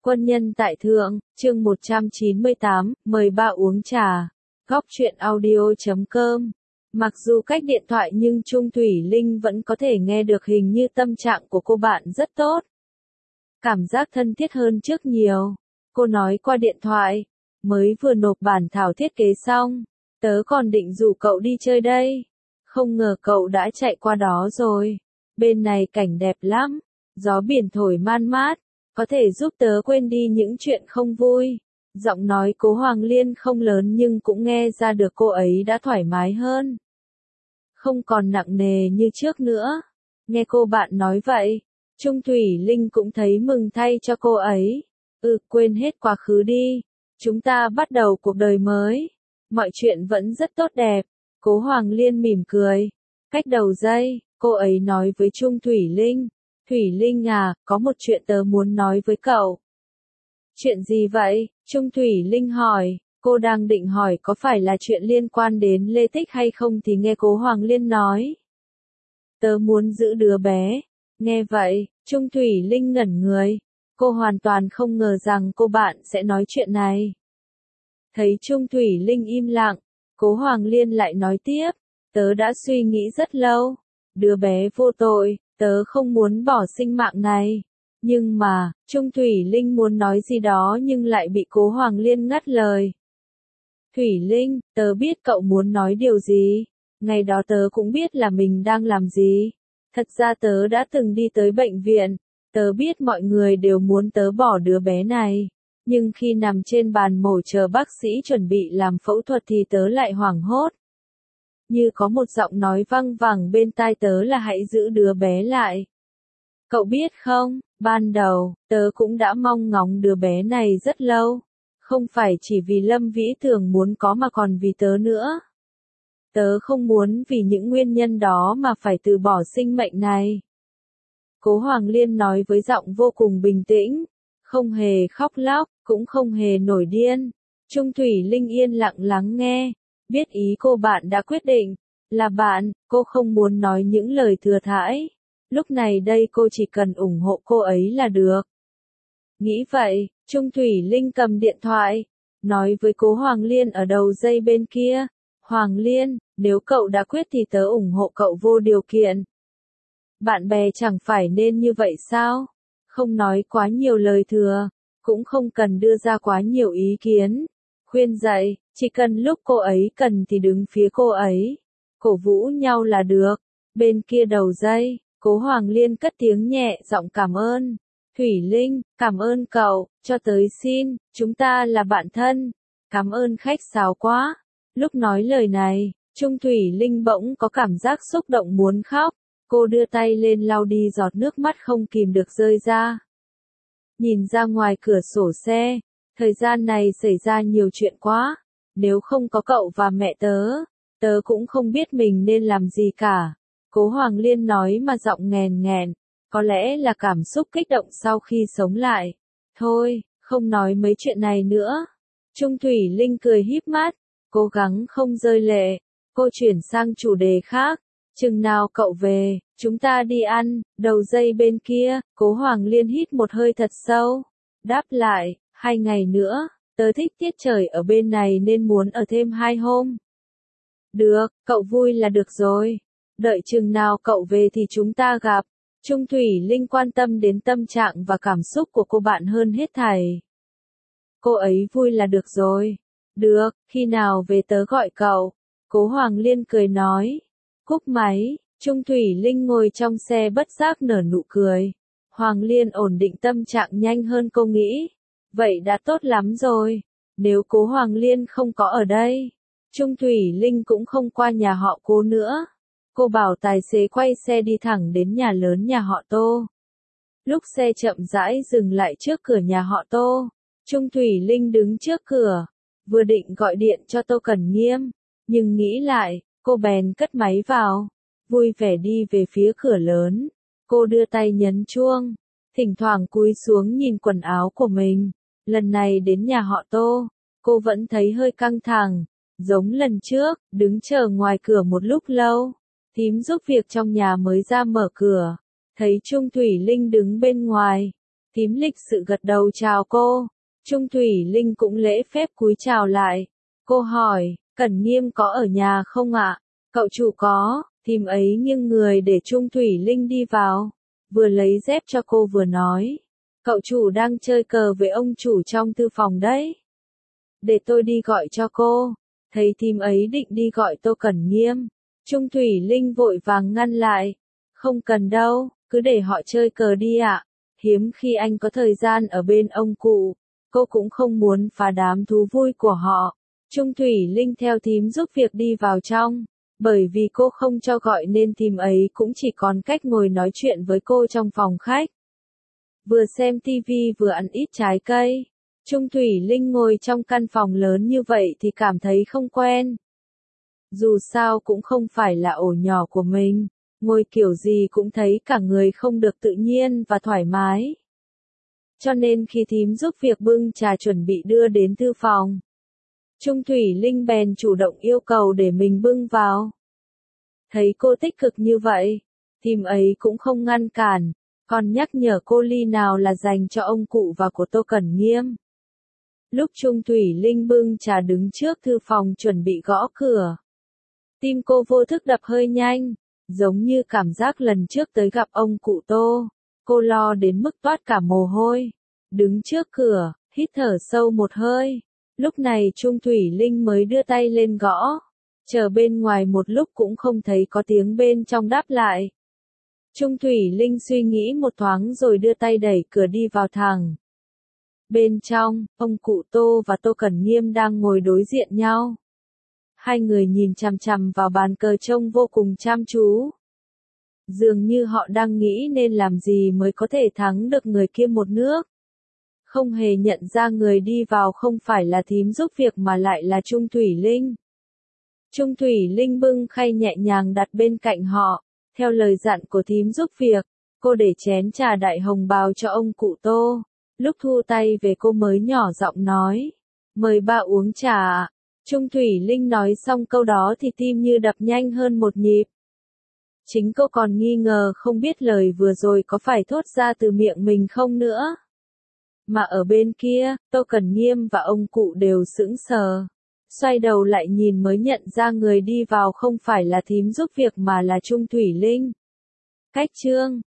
Quân nhân tại thượng, chương 198, mời ba uống trà. Góc truyện audio.com. Mặc dù cách điện thoại nhưng Trung Thủy Linh vẫn có thể nghe được, hình như tâm trạng của cô bạn rất tốt. Cảm giác thân thiết hơn trước nhiều. Cô nói qua điện thoại, mới vừa nộp bản thảo thiết kế xong, tớ còn định rủ cậu đi chơi đây. Không ngờ cậu đã chạy qua đó rồi. Bên này cảnh đẹp lắm, gió biển thổi man mát, có thể giúp tớ quên đi những chuyện không vui. Giọng nói Cố Hoàng Liên không lớn nhưng cũng nghe ra được cô ấy đã thoải mái hơn. Không còn nặng nề như trước nữa. Nghe cô bạn nói vậy, Trung Thủy Linh cũng thấy mừng thay cho cô ấy. Quên hết quá khứ đi. Chúng ta bắt đầu cuộc đời mới. Mọi chuyện vẫn rất tốt đẹp. Cố Hoàng Liên mỉm cười. Cách đầu giây, cô ấy nói với Trung Thủy Linh. Thủy Linh à, có một chuyện tớ muốn nói với cậu. Chuyện gì vậy? Trung Thủy Linh hỏi. Cô đang định hỏi có phải là chuyện liên quan đến Lê Tích hay không thì nghe Cố Hoàng Liên nói. Tớ muốn giữ đứa bé. Nghe vậy, Trung Thủy Linh ngẩn người. Cô hoàn toàn không ngờ rằng cô bạn sẽ nói chuyện này. Thấy Trung Thủy Linh im lặng, Cố Hoàng Liên lại nói tiếp. Tớ đã suy nghĩ rất lâu. Đứa bé vô tội, tớ không muốn bỏ sinh mạng này. Nhưng mà, Trung Thủy Linh muốn nói gì đó nhưng lại bị Cố Hoàng Liên ngắt lời. Thủy Linh, tớ biết cậu muốn nói điều gì. Ngày đó tớ cũng biết là mình đang làm gì. Thật ra tớ đã từng đi tới bệnh viện. Tớ biết mọi người đều muốn tớ bỏ đứa bé này. Nhưng khi nằm trên bàn mổ chờ bác sĩ chuẩn bị làm phẫu thuật thì tớ lại hoảng hốt. Như có một giọng nói văng vẳng bên tai tớ là hãy giữ đứa bé lại. Cậu biết không, ban đầu, tớ cũng đã mong ngóng đứa bé này rất lâu. Không phải chỉ vì Lâm Vĩ Thường muốn có mà còn vì tớ nữa. Tớ không muốn vì những nguyên nhân đó mà phải từ bỏ sinh mệnh này. Cố Hoàng Liên nói với giọng vô cùng bình tĩnh, không hề khóc lóc, cũng không hề nổi điên. Trung Thủy Linh yên lặng lắng nghe, biết ý cô bạn đã quyết định, là bạn, cô không muốn nói những lời thừa thãi. Lúc này đây cô chỉ cần ủng hộ cô ấy là được. Nghĩ vậy, Trung Thủy Linh cầm điện thoại, nói với Cố Hoàng Liên ở đầu dây bên kia. Hoàng Liên, nếu cậu đã quyết thì tớ ủng hộ cậu vô điều kiện. Bạn bè chẳng phải nên như vậy sao? Không nói quá nhiều lời thừa, cũng không cần đưa ra quá nhiều ý kiến. Khuyên dạy, chỉ cần lúc cô ấy cần thì đứng phía cô ấy. Cổ vũ nhau là được. Bên kia đầu dây, Cố Hoàng Liên cất tiếng nhẹ giọng cảm ơn. Thủy Linh, cảm ơn cậu, cho tới xin, chúng ta là bạn thân. Cảm ơn khách sáo quá. Lúc nói lời này, Trung Thủy Linh bỗng có cảm giác xúc động muốn khóc. Cô đưa tay lên lau đi giọt nước mắt không kìm được rơi ra. Nhìn ra ngoài cửa sổ xe, thời gian này xảy ra nhiều chuyện quá. Nếu không có cậu và mẹ tớ, tớ cũng không biết mình nên làm gì cả. Cố Hoàng Liên nói mà giọng nghèn nghẹn, có lẽ là cảm xúc kích động sau khi sống lại. Thôi, không nói mấy chuyện này nữa. Trung Thủy Linh cười híp mắt, cố gắng không rơi lệ. Cô chuyển sang chủ đề khác. Chừng nào cậu về, chúng ta đi ăn. Đầu dây bên kia, Cố Hoàng Liên hít một hơi thật sâu. Đáp lại, 2 ngày nữa, tớ thích tiết trời ở bên này nên muốn ở thêm 2 hôm. Được, cậu vui là được rồi. Đợi chừng nào cậu về thì chúng ta gặp. Trung Thủy Linh quan tâm đến tâm trạng và cảm xúc của cô bạn hơn hết thảy. Cô ấy vui là được rồi. Được, khi nào về tớ gọi cậu. Cố Hoàng Liên cười nói. Cúp máy, Trung Thủy Linh ngồi trong xe bất giác nở nụ cười. Hoàng Liên ổn định tâm trạng nhanh hơn cô nghĩ. Vậy đã tốt lắm rồi. Nếu Cố Hoàng Liên không có ở đây, Trung Thủy Linh cũng không qua nhà họ Cố nữa. Cô bảo tài xế quay xe đi thẳng đến nhà lớn nhà họ Tô. Lúc xe chậm rãi dừng lại trước cửa nhà họ Tô, Trung Thủy Linh đứng trước cửa, vừa định gọi điện cho Tô Cẩn Nghiêm, nhưng nghĩ lại, cô bèn cất máy vào, vui vẻ đi về phía cửa lớn. Cô đưa tay nhấn chuông, thỉnh thoảng cúi xuống nhìn quần áo của mình. Lần này đến nhà họ Tô, cô vẫn thấy hơi căng thẳng, giống lần trước, đứng chờ ngoài cửa một lúc lâu. Thím giúp việc trong nhà mới ra mở cửa, thấy Trung Thủy Linh đứng bên ngoài. Thím lịch sự gật đầu chào cô. Trung Thủy Linh cũng lễ phép cúi chào lại. Cô hỏi, Cẩn Nghiêm có ở nhà không ạ? Cậu chủ có. Thím ấy nghiêng người để Trung Thủy Linh đi vào. Vừa lấy dép cho cô vừa nói. Cậu chủ đang chơi cờ với ông chủ trong thư phòng đấy. Để tôi đi gọi cho cô. Thấy thím ấy định đi gọi Tô Cẩn Nghiêm. Trung Thủy Linh vội vàng ngăn lại. Không cần đâu, cứ để họ chơi cờ đi ạ. Hiếm khi anh có thời gian ở bên ông cụ. Cô cũng không muốn phá đám thú vui của họ. Trung Thủy Linh theo thím giúp việc đi vào trong. Bởi vì cô không cho gọi nên thím ấy cũng chỉ còn cách ngồi nói chuyện với cô trong phòng khách. Vừa xem tivi vừa ăn ít trái cây. Trung Thủy Linh ngồi trong căn phòng lớn như vậy thì cảm thấy không quen. Dù sao cũng không phải là ổ nhỏ của mình. Ngồi kiểu gì cũng thấy cả người không được tự nhiên và thoải mái. Cho nên khi thím giúp việc bưng trà chuẩn bị đưa đến thư phòng, Trung Thủy Linh bèn chủ động yêu cầu để mình bưng vào. Thấy cô tích cực như vậy, thím ấy cũng không ngăn cản, còn nhắc nhở cô ly nào là dành cho ông cụ và của Tô Cẩn Nghiêm. Lúc Trung Thủy Linh bưng trà đứng trước thư phòng chuẩn bị gõ cửa, tim cô vô thức đập hơi nhanh, giống như cảm giác lần trước tới gặp ông cụ Tô. Cô lo đến mức toát cả mồ hôi. Đứng trước cửa, hít thở sâu một hơi. Lúc này Trung Thủy Linh mới đưa tay lên gõ. Chờ bên ngoài một lúc cũng không thấy có tiếng bên trong đáp lại. Trung Thủy Linh suy nghĩ một thoáng rồi đưa tay đẩy cửa đi vào thẳng. Bên trong, ông cụ Tô và Tô Cẩn Nghiêm đang ngồi đối diện nhau. Hai người nhìn chằm chằm vào bàn cờ trông vô cùng chăm chú. Dường như họ đang nghĩ nên làm gì mới có thể thắng được người kia một nước. Không hề nhận ra người đi vào không phải là thím giúp việc mà lại là Trung Thủy Linh. Trung Thủy Linh bưng khay nhẹ nhàng đặt bên cạnh họ. Theo lời dặn của thím giúp việc, cô để chén trà đại hồng bào cho ông cụ Tô. Lúc thu tay về cô mới nhỏ giọng nói. Mời ba uống trà ạ. Trung Thủy Linh nói xong câu đó thì tim như đập nhanh hơn một nhịp. Chính cô còn nghi ngờ không biết lời vừa rồi có phải thốt ra từ miệng mình không nữa. Mà ở bên kia, Tô Cẩn Nghiêm và ông cụ đều sững sờ. Xoay đầu lại nhìn mới nhận ra người đi vào không phải là thím giúp việc mà là Trung Thủy Linh. Cách chương